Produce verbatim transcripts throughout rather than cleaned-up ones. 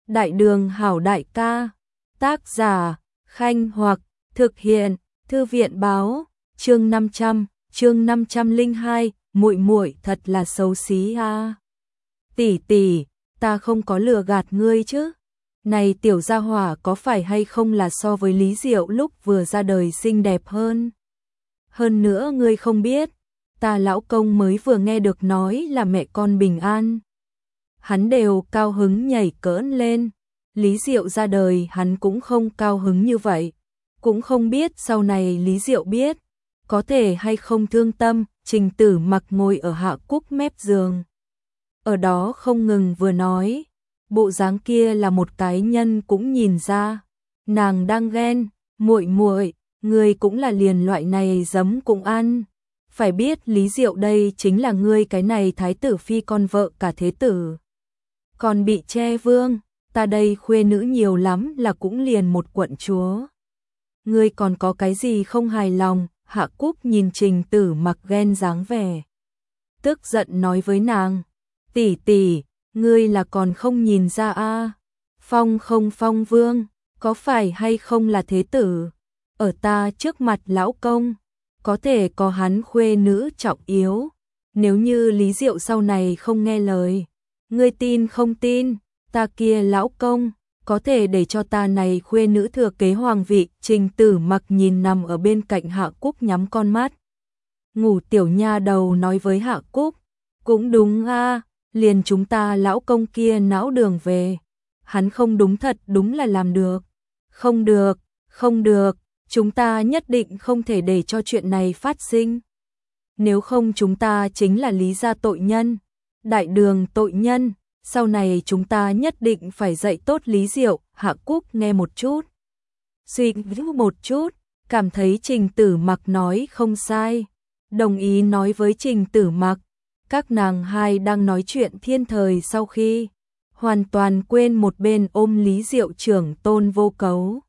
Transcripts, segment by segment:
Đại đường hảo đại ca. Tác giả, Khanh Hoặc, thực hiện, Thư viện báo, chương năm trăm, chương năm trăm lẻ hai, muội muội thật là xấu xí a. À. Tỷ tỷ, ta không có lừa gạt ngươi chứ? Này tiểu gia hỏa có phải hay không là so với Lý Diệu lúc vừa ra đời xinh đẹp hơn? Hơn nữa ngươi không biết, ta lão công mới vừa nghe được nói là mẹ con bình an. Hắn đều cao hứng nhảy cỡn lên. Lý Diệu ra đời hắn cũng không cao hứng như vậy. Cũng không biết sau này Lý Diệu biết, có thể hay không thương tâm. Trình Tử Mặc ngồi ở Hạ Cúc mép giường. Ở đó không ngừng vừa nói, bộ dáng kia là một cái nhân cũng nhìn ra. Nàng đang ghen, muội muội, ngươi cũng là liền loại này giấm cũng ăn. Phải biết Lý Diệu đây chính là ngươi cái này thái tử phi con vợ cả thế tử. Còn bị che vương, ta đây khuê nữ nhiều lắm là cũng liền một quận chúa. Ngươi còn có cái gì không hài lòng? Hạ Cúc nhìn Trình Tử Mặc ghen dáng vẻ, tức giận nói với nàng, tỷ tỷ, ngươi là còn không nhìn ra a? À? Phong không phong vương, có phải hay không là thế tử? Ở ta trước mặt lão công, có thể có hắn khuê nữ trọng yếu. Nếu như Lý Diệu sau này không nghe lời, ngươi tin không tin, ta kia lão công, có thể để cho ta này khuê nữ thừa kế hoàng vị. Trình Tử Mặc nhìn nằm ở bên cạnh Hạ Cúc nhắm con mắt. Ngủ tiểu nha đầu nói với Hạ Cúc, cũng đúng a, à, liền chúng ta lão công kia não đường về. Hắn không đúng thật đúng là làm được. Không được, không được, chúng ta nhất định không thể để cho chuyện này phát sinh. Nếu không chúng ta chính là Lý gia tội nhân, đại đường tội nhân. Sau này chúng ta nhất định phải dạy tốt Lý Diệu. Hạ Cúc nghe một chút, suy nghĩ một chút, cảm thấy Trình Tử Mặc nói không sai, đồng ý nói với Trình Tử Mặc. Các nàng hai đang nói chuyện thiên thời sau khi hoàn toàn quên một bên ôm Lý Diệu trưởng tôn Vô Cấu.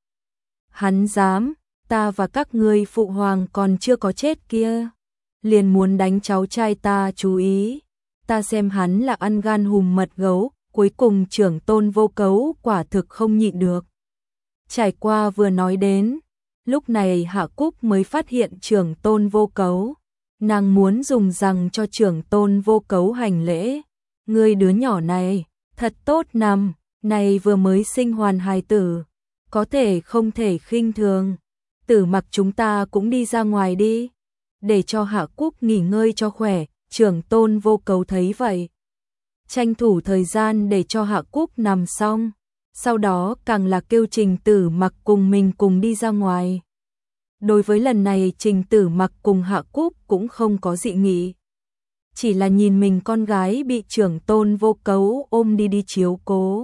Hắn dám, ta và các ngươi phụ hoàng còn chưa có chết kia, liền muốn đánh cháu trai ta, chú ý. Ta xem hắn là ăn gan hùm mật gấu. Cuối cùng trưởng tôn Vô Cấu quả thực không nhịn được. Trải qua vừa nói đến, lúc này Hạ Cúc mới phát hiện trưởng tôn Vô Cấu. Nàng muốn dùng rằng cho trưởng tôn Vô Cấu hành lễ. Ngươi đứa nhỏ này, thật tốt nằm, này vừa mới sinh hoàn hài tử, có thể không thể khinh thường. Tử Mặc chúng ta cũng đi ra ngoài đi, để cho Hạ Cúc nghỉ ngơi cho khỏe. Trưởng tôn Vô Cấu thấy vậy, tranh thủ thời gian để cho Hạ Cúc nằm xong, sau đó càng là kêu Trình Tử Mặc cùng mình cùng đi ra ngoài. Đối với lần này Trình Tử Mặc cùng Hạ Cúc cũng không có dị nghị, chỉ là nhìn mình con gái bị trưởng tôn Vô Cấu ôm đi đi chiếu cố.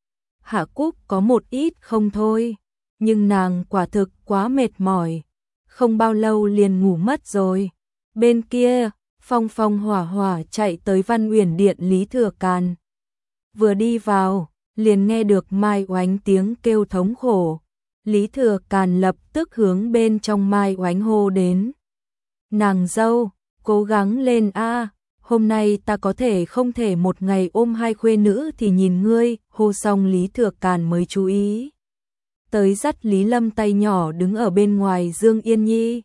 Hạ Cúc có một ít không thôi, nhưng nàng quả thực quá mệt mỏi, không bao lâu liền ngủ mất rồi. Bên kia Phong phong hỏa hỏa chạy tới Văn Uyển điện Lý Thừa Càn. Vừa đi vào, liền nghe được Mai Oánh tiếng kêu thống khổ. Lý Thừa Càn lập tức hướng bên trong Mai Oánh hô đến. Nàng dâu, cố gắng lên a, hôm nay ta có thể không thể một ngày ôm hai khuê nữ thì nhìn ngươi. Hô xong Lý Thừa Càn mới chú ý tới dắt Lý Lâm tay nhỏ đứng ở bên ngoài Dương Yên Nhi.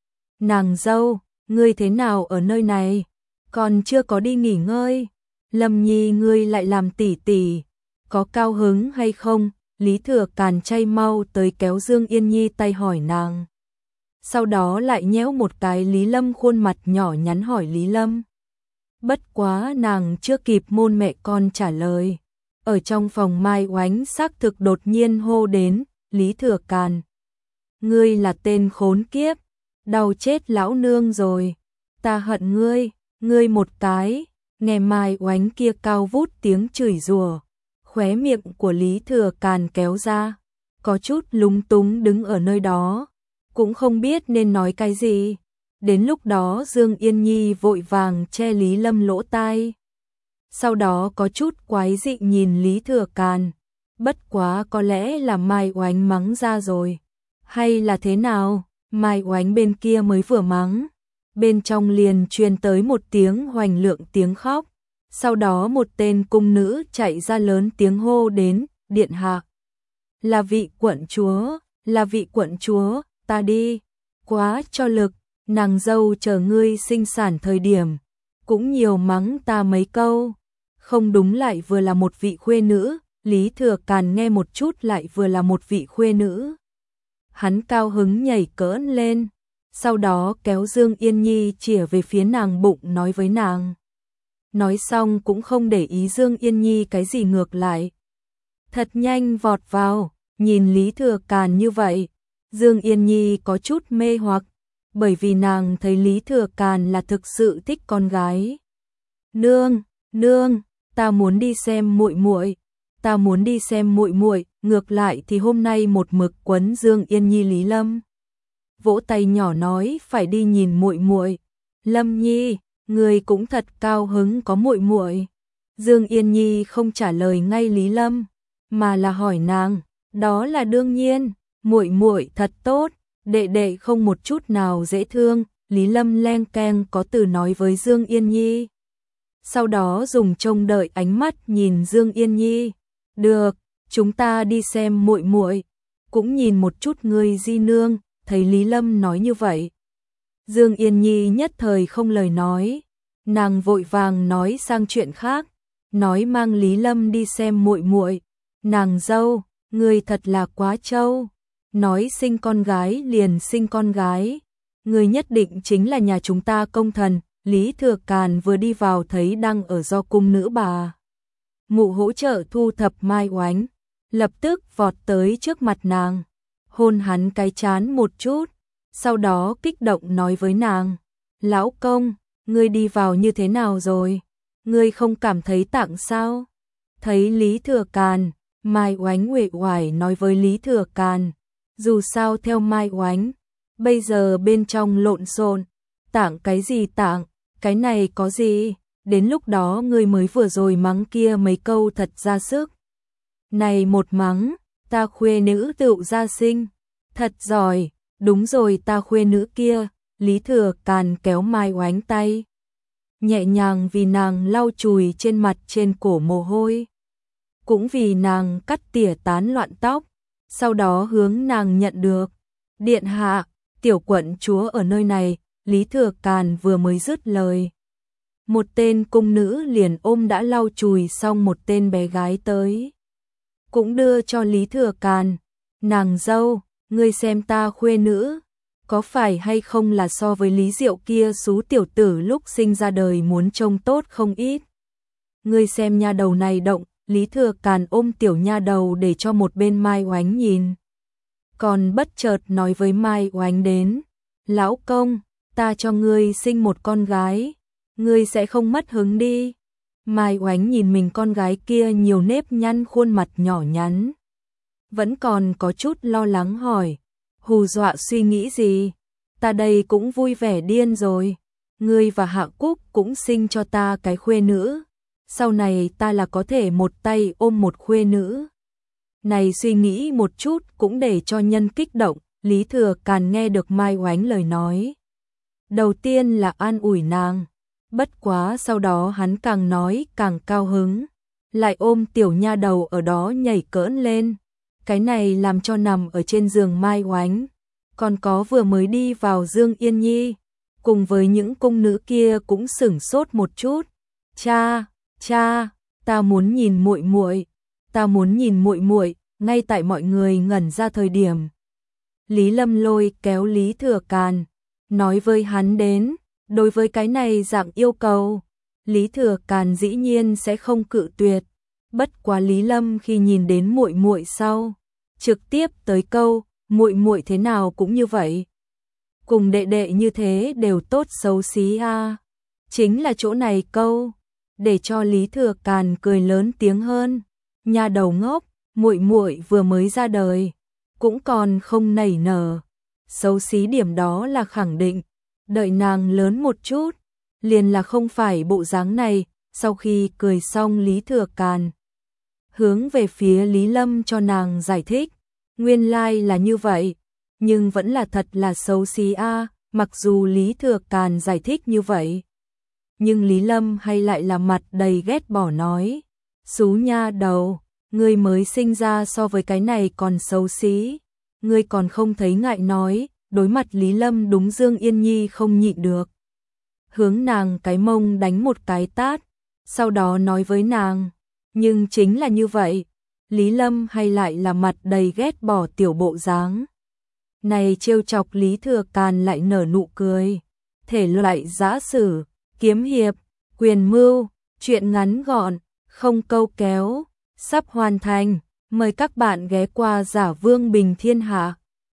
Nàng dâu, ngươi thế nào ở nơi này? Còn chưa có đi nghỉ ngơi. Lâm Nhi ngươi lại làm tỉ tỉ, có cao hứng hay không? Lý Thừa Càn chay mau tới kéo Dương Yên Nhi tay hỏi nàng. Sau đó lại nhéo một cái Lý Lâm khuôn mặt nhỏ nhắn hỏi Lý Lâm. Bất quá nàng chưa kịp môn mẹ con trả lời. Ở trong phòng Mai Oánh xác thực đột nhiên hô đến, Lý Thừa Càn. Ngươi là tên khốn kiếp. Đau chết lão nương rồi, ta hận ngươi, ngươi một cái. Nghe Mai Oánh kia cao vút tiếng chửi rủa, khóe miệng của Lý Thừa Càn kéo ra, có chút lúng túng đứng ở nơi đó, cũng không biết nên nói cái gì. Đến lúc đó Dương Yên Nhi vội vàng che Lý Lâm lỗ tai, sau đó có chút quái dị nhìn Lý Thừa Càn. Bất quá có lẽ là Mai Oánh mắng ra rồi, hay là thế nào? Mai Oánh bên kia mới vừa mắng, bên trong liền truyền tới một tiếng hoành lượng tiếng khóc. Sau đó một tên cung nữ chạy ra lớn tiếng hô đến, điện hạ. Là vị quận chúa, là vị quận chúa, ta đi, quá cho lực, nàng dâu chờ ngươi sinh sản thời điểm, cũng nhiều mắng ta mấy câu, không đúng lại vừa là một vị khuê nữ, Lý Thừa Càn nghe một chút lại vừa là một vị khuê nữ. Hắn cao hứng nhảy cỡn lên, sau đó kéo Dương Yên Nhi chĩa về phía nàng bụng nói với nàng. Nói xong cũng không để ý Dương Yên Nhi cái gì ngược lại. Thật nhanh vọt vào, nhìn Lý Thừa Càn như vậy, Dương Yên Nhi có chút mê hoặc, bởi vì nàng thấy Lý Thừa Càn là thực sự thích con gái. Nương, nương, ta muốn đi xem muội muội, ta muốn đi xem muội muội, ngược lại thì hôm nay một mực quấn Dương Yên Nhi Lý Lâm. Vỗ tay nhỏ nói phải đi nhìn muội muội. Lâm Nhi, người cũng thật cao hứng có muội muội. Dương Yên Nhi không trả lời ngay Lý Lâm, mà là hỏi nàng, đó là đương nhiên, muội muội thật tốt, đệ đệ không một chút nào dễ thương, Lý Lâm len keng có từ nói với Dương Yên Nhi. Sau đó dùng trông đợi ánh mắt nhìn Dương Yên Nhi, được, chúng ta đi xem muội muội, cũng nhìn một chút ngươi di nương, thấy Lý Lâm nói như vậy. Dương Yên Nhi nhất thời không lời nói, nàng vội vàng nói sang chuyện khác, nói mang Lý Lâm đi xem muội muội. Nàng dâu, ngươi thật là quá trâu, nói sinh con gái liền sinh con gái, ngươi nhất định chính là nhà chúng ta công thần. Lý Thừa Càn vừa đi vào thấy đang ở do cung nữ bà mụ hỗ trợ thu thập mai oánh, lập tức vọt tới trước mặt nàng, hôn hắn cái trán một chút, sau đó kích động nói với nàng, lão công, ngươi đi vào như thế nào rồi, ngươi không cảm thấy tạng sao? Thấy Lý Thừa Càn, Mai Oánh uể oải nói với Lý Thừa Càn, dù sao theo Mai Oánh, bây giờ bên trong lộn xộn, tạng cái gì tạng, cái này có gì, đến lúc đó ngươi mới vừa rồi mắng kia mấy câu thật ra sức. Này một mắng, ta khuê nữ tựu ra sinh, thật giỏi, đúng rồi ta khuê nữ kia, Lý Thừa Càn kéo Mai Oánh tay, nhẹ nhàng vì nàng lau chùi trên mặt trên cổ mồ hôi, cũng vì nàng cắt tỉa tán loạn tóc, sau đó hướng nàng nhận được. Điện hạ, tiểu quận chúa ở nơi này, Lý Thừa Càn vừa mới dứt lời. Một tên cung nữ liền ôm đã lau chùi xong một tên bé gái tới, cũng đưa cho Lý Thừa Càn, nàng dâu, ngươi xem ta khuê nữ, có phải hay không là so với Lý Diệu kia xú tiểu tử lúc sinh ra đời muốn trông tốt không ít. Ngươi xem nha đầu này động, Lý Thừa Càn ôm tiểu nha đầu để cho một bên Mai Oánh nhìn. Còn bất chợt nói với Mai Oánh đến, lão công, ta cho ngươi sinh một con gái, ngươi sẽ không mất hứng đi. Mai Oánh nhìn mình con gái kia nhiều nếp nhăn khuôn mặt nhỏ nhắn, vẫn còn có chút lo lắng hỏi, hù dọa suy nghĩ gì, ta đây cũng vui vẻ điên rồi, ngươi và Hạ Cúc cũng sinh cho ta cái khuê nữ, sau này ta là có thể một tay ôm một khuê nữ. Này suy nghĩ một chút cũng để cho nhân kích động, Lý Thừa Càn nghe được Mai Oánh lời nói. Đầu tiên là an ủi nàng, bất quá sau đó hắn càng nói càng cao hứng, lại ôm tiểu nha đầu ở đó nhảy cỡn lên, cái này làm cho nằm ở trên giường Mai Oánh, còn có vừa mới đi vào Dương Yên Nhi, cùng với những cung nữ kia cũng sửng sốt một chút. Cha, cha, ta muốn nhìn muội muội, ta muốn nhìn muội muội. Ngay tại mọi người ngẩn ra thời điểm, Lý Lâm lôi kéo Lý Thừa Càn, nói với hắn đến, đối với cái này dạng yêu cầu, Lý Thừa Càn dĩ nhiên sẽ không cự tuyệt. Bất quá Lý Lâm khi nhìn đến muội muội sau, trực tiếp tới câu, muội muội thế nào cũng như vậy, cùng đệ đệ như thế đều tốt xấu xí a. À. Chính là chỗ này câu, để cho Lý Thừa Càn cười lớn tiếng hơn, nha đầu ngốc, muội muội vừa mới ra đời, cũng còn không nảy nở, xấu xí điểm đó là khẳng định, đợi nàng lớn một chút, liền là không phải bộ dáng này. Sau khi cười xong Lý Thừa Càn hướng về phía Lý Lâm cho nàng giải thích, nguyên lai like là như vậy, nhưng vẫn là thật là xấu xí a. À. Mặc dù Lý Thừa Càn giải thích như vậy, nhưng Lý Lâm hay lại là mặt đầy ghét bỏ nói, xú nha đầu, ngươi mới sinh ra so với cái này còn xấu xí, ngươi còn không thấy ngại nói, đối mặt Lý Lâm đúng Dương Yên Nhi không nhịn được. Hướng nàng cái mông đánh một cái tát, sau đó nói với nàng, nhưng chính là như vậy, Lý Lâm hay lại là mặt đầy ghét bỏ tiểu bộ dáng. Này trêu chọc Lý Thừa Càn lại nở nụ cười, thể loại giã sử, kiếm hiệp, quyền mưu, truyện ngắn gọn, không câu kéo, sắp hoàn thành, mời các bạn ghé qua Giả Vương Bình Thiên Hạ.